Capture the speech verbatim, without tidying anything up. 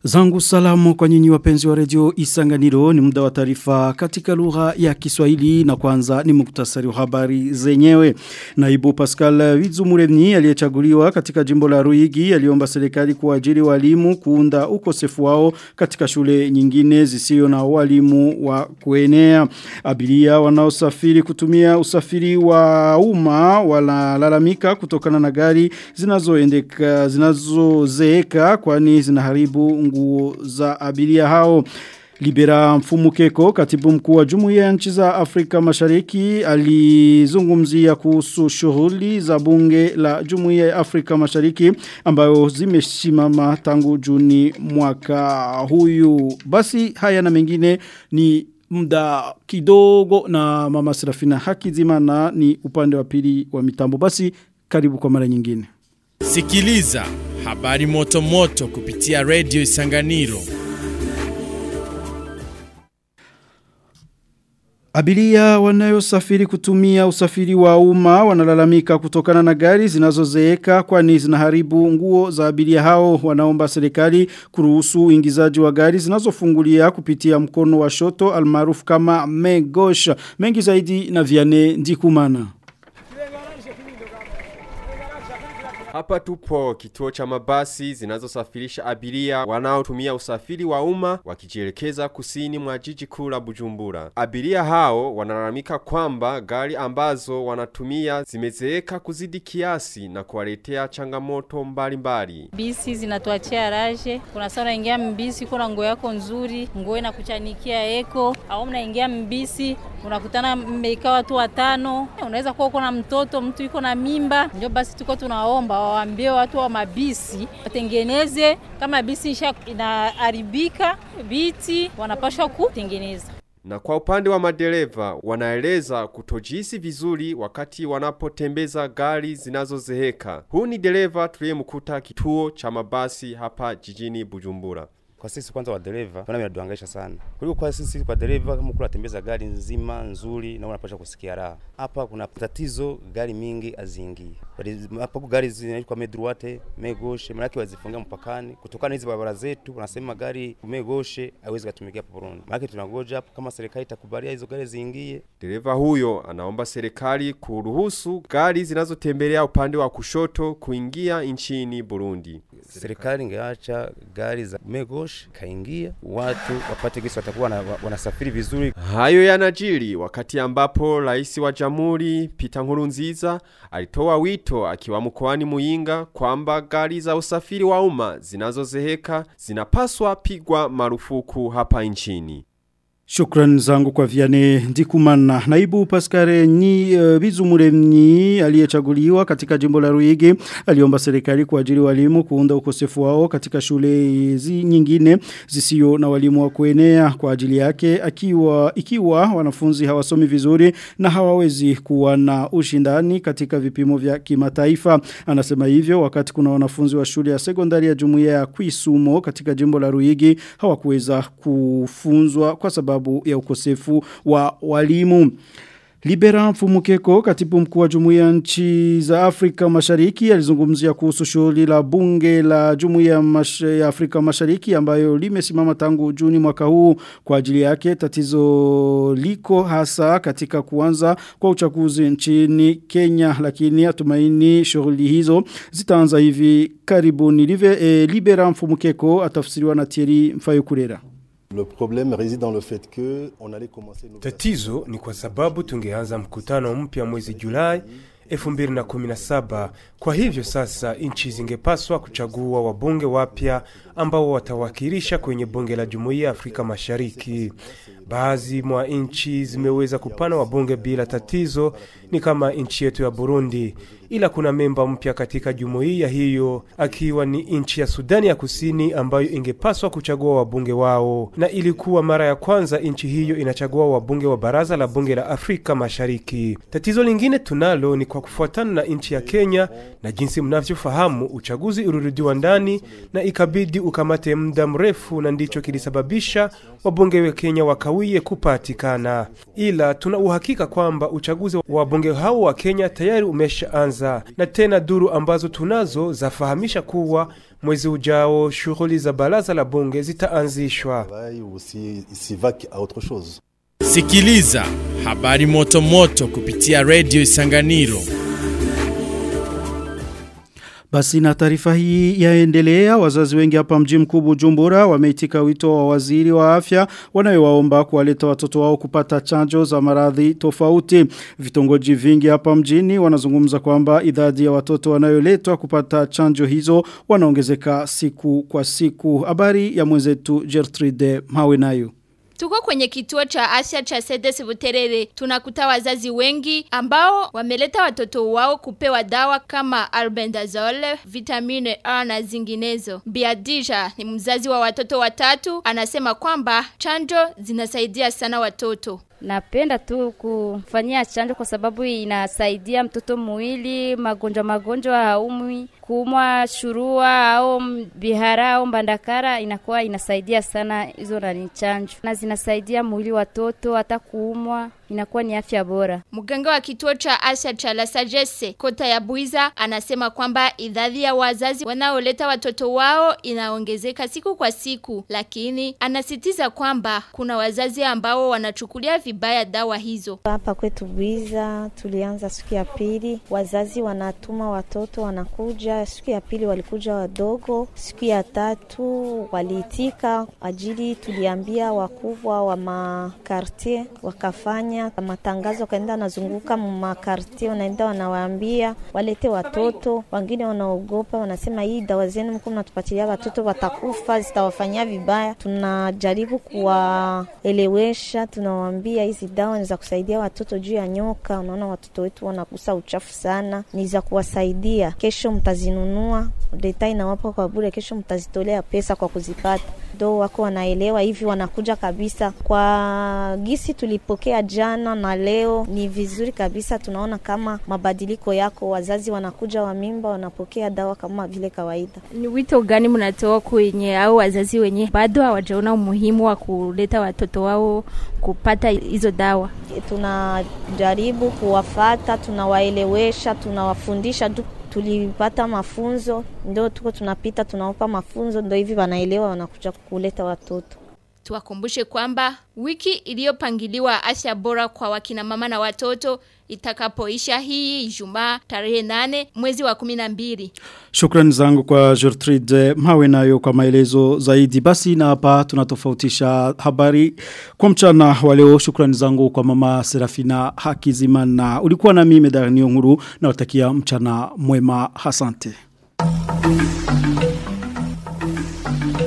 Zangu salamu kwa nyinyi wapenzi wa redio Isanganiro, ni muda wa taarifa katika lugha ya Kiswahili, na kwanza ni muktasari wa habari zenyewe. Naibu Pascal Wizumuremyi aliyechaguliwa katika jimbo la Ruyigi aliomba serikali kuajiri walimu kuunda ukosefu wao katika shule nyingine zisio na walimu wa kuenea. Abiria wanaosafiri kutumia usafiri wa umma wanalalamika kutokana na gari zinazoendeka zinazozeeka kwani zinaharibu nguo za abiria hao. Libera Mfumukeko, katibu mkuu wa Jumuiya ya Nchi za Afrika Mashariki, alizungumzia kuhusu shughuli za bunge la Jumuiya ya Afrika Mashariki ambayo zimesimama tangu Juni mwaka huyu. Basi haya na mengine ni muda kidogo na Mama Serafina Hakizimana ni upande wa pili wa mitambo. Basi karibu kwa mara nyingine. Sikiliza habari moto moto kupitia Radio Isanganiro. Abiria wanayosafiri kutumia usafiri wa umma wanalalamika kutokana na gari zinazozeeka kwani zinaharibu nguo za abiria hao. Wanaomba serikali kuruhusu uingizaji wa gari zinazofungulia kupitia mkono wa shoto almaarufu kama main gauche. Mengi zaidi na Vianney Ndikumana. Hapa tupo kituo cha mabasi zinazosafirisha abiria wanaotumia usafiri wa umma wakijielekeza kusini mwa jiji kuu la Bujumbura. Abiria hao wanalalamika kwamba gari ambazo wanatumia zimezeeka kuzidi kiasi na kuwaletea changamoto mbalimbali. Bisi zinatuachia raje, kuna sana ingia mbisi kuna nguo yako nzuri, nguo inakuchanikia eko, au mnaingia mbisi unakutana mmeika watu watano, unaweza kuwa uko na mtoto, mtu yuko na mimba. Ndio basi tuko tunaomba waambie watu wa mabisi watengeneze, kama bisi isha inaharibika viti wanapaswa kutengeneza. Na kwa upande wa madereva wanaeleza kutojisi vizuri wakati wanapotembeza gari zinazozeeka. Huu ni dereva tuliyemkuta kituo cha mabasi hapa jijini Bujumbura. Kwa sisi kwanza wa dereva tunaduhangaisha sana. Kuliko kwa sisi kwa dereva kama kula tembeza gari nzima nzuri na unapaswa kusikia raha. Hapa kuna tatizo, gari mingi azingi. Hapa gari zinaitwa medruate, megoshe, maana wazifunga mpakani. Kutokana hizi barabara zetu wanasema gari megoshe haiwezi kutumikia hapo Burundi. Maana tunangoja hapo kama serikali itakubalia hizo gari ziingie. Dereva huyo anaomba serikali kuruhusu gari zinazotembelea upande wa kushoto kuingia nchini Burundi. Serikali ingeacha gari za megoshe kaingia, watu wapate gesi watakuwa wanasafiri vizuri. Hayo yanajiri wakati ambapo rais wa Jamhuri Peter Nkurunziza alitoa wito akiwa mkoani Muyinga kwamba gari za usafiri wa umma zinazozeeka zinapaswa pigwa marufuku hapa nchini. Shukran zangu kwa Vianney Ndikumana. Naibu Pascal ni uh, Wizumuremyi aliyechaguliwa katika jimbo la Ruyigi aliomba serikali kuajiri walimu kuunda ukosefu wao katika shule zi nyingine zisio na walimu wa kuenea kwa ajili yake, akiwa ikiwa wanafunzi hawasomi vizuri na hawawezi kuwa na ushindani katika vipimo vya kimataifa. Anasema hivyo wakati kuna wanafunzi wa shule ya sekondari ya Jumuiya ya Kwisumo katika jimbo la Ruyigi hawakuweza kufunzwa kwa sababu ya ukosefu wa walimu. Libera Mfumukeko, katibu mkuu wa Jumuiya ya Nchi za Afrika Mashariki, alizungumzia kuhusu shughuli la bunge la Jumuiya ya Afrika Mashariki ambayo limesimama tangu Juni mwaka huu. Kwa ajili yake tatizo liko hasa katika kuanza kwa uchaguzi nchini Kenya, lakini atumaini shughuli hizo zitaanza hivi karibuni. Eh, Libera Mfumukeko atafsiriwa na Thierry Mfayokurera. Le problème réside dans le fait que on allait commencer nos... Tatizo ni kwa sababu tungeanza mkutano mpya mwezi Julai elfu mbili na kumi na saba. Kwa hivyo sasa nchi zingepaswa kuchagua wabunge wapya ambao watawakilisha kwenye bunge la Jumuiya ya Afrika Mashariki. Baadhi mwa nchi zimeweza kupana wabunge bila tatizo, ni kama nchi yetu ya Burundi. Ila kuna memba mpya katika jumuiya hiyo akiwa ni nchi ya Sudani ya Kusini ambayo ingepaswa kuchagua wabunge wao, na ilikuwa mara ya kwanza nchi hiyo inachagua wabunge wa baraza la bunge la Afrika Mashariki. Tatizo lingine tunalo ni kwa kufuatana na nchi ya Kenya, na jinsi mnavyofahamu uchaguzi ulirudiwa ndani na ikabidi ukamate muda mrefu, na ndicho kilisababisha wabunge wa Kenya wakawa hayawie kupatikana. Ila tuna uhakika kwamba uchaguzi wa bunge hao wa Kenya tayari umeshaanza, na tena duru ambazo tunazo zafahamisha kuwa mwezi ujao shughuli za baraza la bunge zitaanzishwa. Sikiliza habari moto moto kupitia Radio Isanganiro. Basi na taarifa hii yaendelea, wazazi wengi hapa mji mkuu Bujumbura wameitika wito wa waziri wa afya wanayowaomba kuwaleta watoto wao kupata chanjo za maradhi tofauti. Vitongoji vingi hapa mjini wanazungumza kwamba idadi ya watoto wanayoletwa kupata chanjo hizo wanaongezeka siku kwa siku. Habari ya mwenzetu Gertrude Mawenayo. Tuko kwenye kituo cha afya cha Sedes Buterere. Tunakuta wazazi wengi ambao wameleta watoto wao kupewa dawa kama albendazole, vitamine A na zinginezo. Biadija ni mzazi wa watoto watatu, anasema kwamba chanjo zinasaidia sana watoto. Napenda tu kufanyia chanjo kwa sababu inasaidia mtoto mwili, magonjwa magonjwa haumwi, kuumwa shurua au bihara au mbandakara inakuwa inasaidia sana hizo ndani chanjo. Na zinasaidia mwili watoto hata kuumwa inakuwa ni afya bora. Mganga wa kituo cha afya cha La Sagesse kota ya Buiza anasema kwamba idadi ya wazazi wanaoleta watoto wao inaongezeka siku kwa siku, lakini anasitiza kwamba kuna wazazi ambao wanachukulia vibaya dawa hizo. Hapa kwetu Buiza tulianza siku ya pili, wazazi wanatuma watoto wanakuja, siku ya pili walikuja wadogo, siku ya tatu waliitika ajili tuliambia wakubwa wa makartie wakafanya matangazo, kaenda nazunguka makartie wanaenda wanawaambia walete watoto. Wengine wanaogopa, wanasema hii dawa zenu mko mnatupatilia watoto watakufa, zitawafanyia vibaya. Tunajaribu kuwaelewesha, tunawaambia hizi dawa ni za kusaidia watoto juu ya nyoka. Unaona watoto wetu wanakusa uchafu sana, ni za kuwasaidia. Kesho mtazinunua, deta inawapa kwa bure, kesho mtazitolea pesa kwa kuzipata. Do wako wanaelewa hivi, wanakuja kabisa. Kwa gisi tulipokea jana na leo ni vizuri kabisa, tunaona kama mabadiliko yako. Wazazi wanakuja wa mimba wanapokea dawa kama vile kawaida. Ni wito gani mnatoa kwenye au wazazi wenye bado hawajaona umuhimu wa kuleta watoto wao kupata hizo dawa? Tunajaribu kuwafata, tunawaelewesha, tunawafundisha. Tulipata mafunzo, ndio tuko tunapita tunawapa mafunzo, ndio hivi wanaelewa wanakuja kuleta watoto. Tuwakumbushe kwamba wiki iliyopangiliwa afya bora kwa wakina mama na watoto itakapoisha hii Ijumaa tarehe nane mwezi wa kumi na mbili. Shukrani zangu kwa Gertrude Mawenayo kwa maelezo zaidi. Basi na hapa tunatofautisha habari kwa mchana wa leo. Shukrani zangu kwa mama Serafina Hakizimana. Ulikuwa na mimi Medani Nguru, na watakia mchana mwema. Asante.